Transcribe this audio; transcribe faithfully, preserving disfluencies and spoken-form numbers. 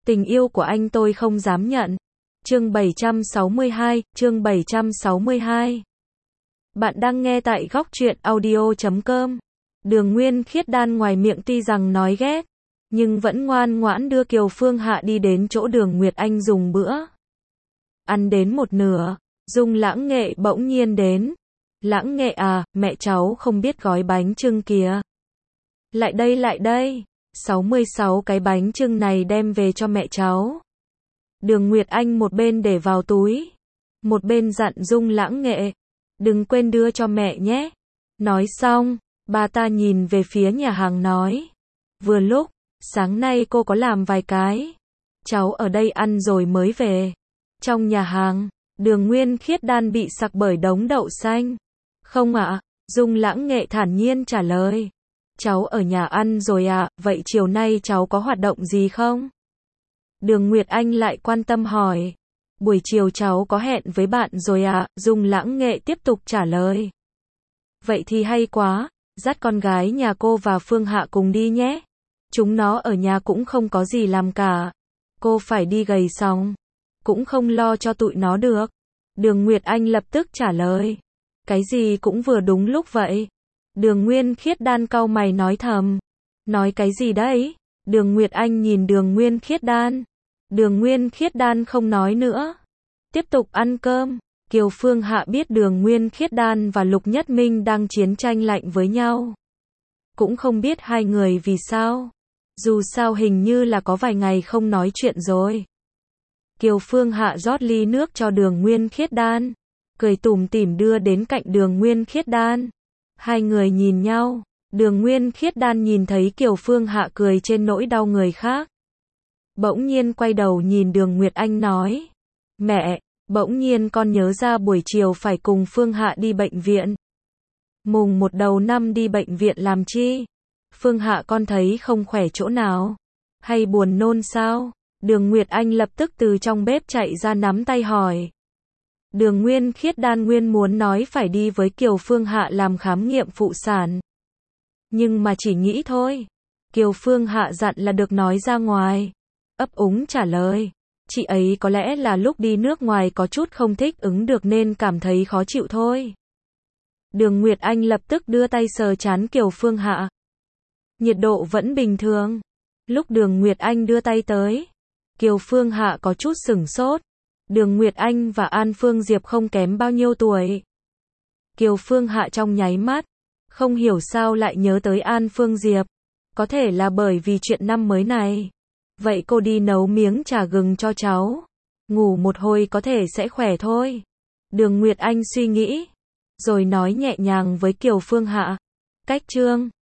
Tình yêu của anh tôi không dám nhận. Chương bảy trăm sáu mươi hai, chương bảy trăm sáu mươi hai. Bạn đang nghe tại góc truyện audio chấm com. Đường Nguyên Khiết Đan ngoài miệng tuy rằng nói ghét, nhưng vẫn ngoan ngoãn đưa Kiều Phương Hạ đi đến chỗ Đường Nguyệt Anh dùng bữa. Ăn đến một nửa, Dung Lãng Nghệ bỗng nhiên đến. Lãng Nghệ à, mẹ cháu không biết gói bánh chưng kìa. Lại đây lại đây, sáu mươi sáu cái bánh chưng này đem về cho mẹ cháu. Đường Nguyệt Anh một bên để vào túi, một bên dặn Dung Lãng Nghệ, đừng quên đưa cho mẹ nhé. Nói xong, bà ta nhìn về phía nhà hàng nói, vừa lúc, sáng nay cô có làm vài cái, cháu ở đây ăn rồi mới về. Trong nhà hàng, Đường Nguyên Khiết Đan bị sặc bởi đống đậu xanh. Không ạ, Dung Lãng Nghệ thản nhiên trả lời. Cháu ở nhà ăn rồi ạ, vậy chiều nay cháu có hoạt động gì không? Đường Nguyệt Anh lại quan tâm hỏi. Buổi chiều cháu có hẹn với bạn rồi ạ, Dung Lãng Nghệ tiếp tục trả lời. Vậy thì hay quá, dắt con gái nhà cô và Phương Hạ cùng đi nhé. Chúng nó ở nhà cũng không có gì làm cả. Cô phải đi gầy xong, cũng không lo cho tụi nó được. Đường Nguyệt Anh lập tức trả lời. Cái gì cũng vừa đúng lúc vậy. Đường Nguyên Khiết Đan cau mày nói thầm. Nói cái gì đấy? Đường Nguyệt Anh nhìn Đường Nguyên Khiết Đan. Đường Nguyên Khiết Đan không nói nữa. Tiếp tục ăn cơm. Kiều Phương Hạ biết Đường Nguyên Khiết Đan và Lục Nhất Minh đang chiến tranh lạnh với nhau. Cũng không biết hai người vì sao. Dù sao hình như là có vài ngày không nói chuyện rồi. Kiều Phương Hạ rót ly nước cho Đường Nguyên Khiết Đan, cười tủm tỉm đưa đến cạnh Đường Nguyên Khiết Đan. Hai người nhìn nhau, Đường Nguyên Khiết Đan nhìn thấy Kiều Phương Hạ cười trên nỗi đau người khác. Bỗng nhiên quay đầu nhìn Đường Nguyệt Anh nói, mẹ, bỗng nhiên con nhớ ra buổi chiều phải cùng Phương Hạ đi bệnh viện. Mùng một đầu năm đi bệnh viện làm chi? Phương Hạ con thấy không khỏe chỗ nào? Hay buồn nôn sao? Đường Nguyệt Anh lập tức từ trong bếp chạy ra nắm tay hỏi. Đường Nguyên Khiết Đan nguyên muốn nói phải đi với Kiều Phương Hạ làm khám nghiệm phụ sản. Nhưng mà chỉ nghĩ thôi. Kiều Phương Hạ dặn là được nói ra ngoài. Ấp úng trả lời. Chị ấy có lẽ là lúc đi nước ngoài có chút không thích ứng được nên cảm thấy khó chịu thôi. Đường Nguyệt Anh lập tức đưa tay sờ trán Kiều Phương Hạ. Nhiệt độ vẫn bình thường. Lúc Đường Nguyệt Anh đưa tay tới, Kiều Phương Hạ có chút sửng sốt. Đường Nguyệt Anh và An Phương Diệp không kém bao nhiêu tuổi. Kiều Phương Hạ trong nháy mắt, không hiểu sao lại nhớ tới An Phương Diệp. Có thể là bởi vì chuyện năm mới này. Vậy cô đi nấu miếng trà gừng cho cháu. Ngủ một hồi có thể sẽ khỏe thôi. Đường Nguyệt Anh suy nghĩ, rồi nói nhẹ nhàng với Kiều Phương Hạ. Cách chương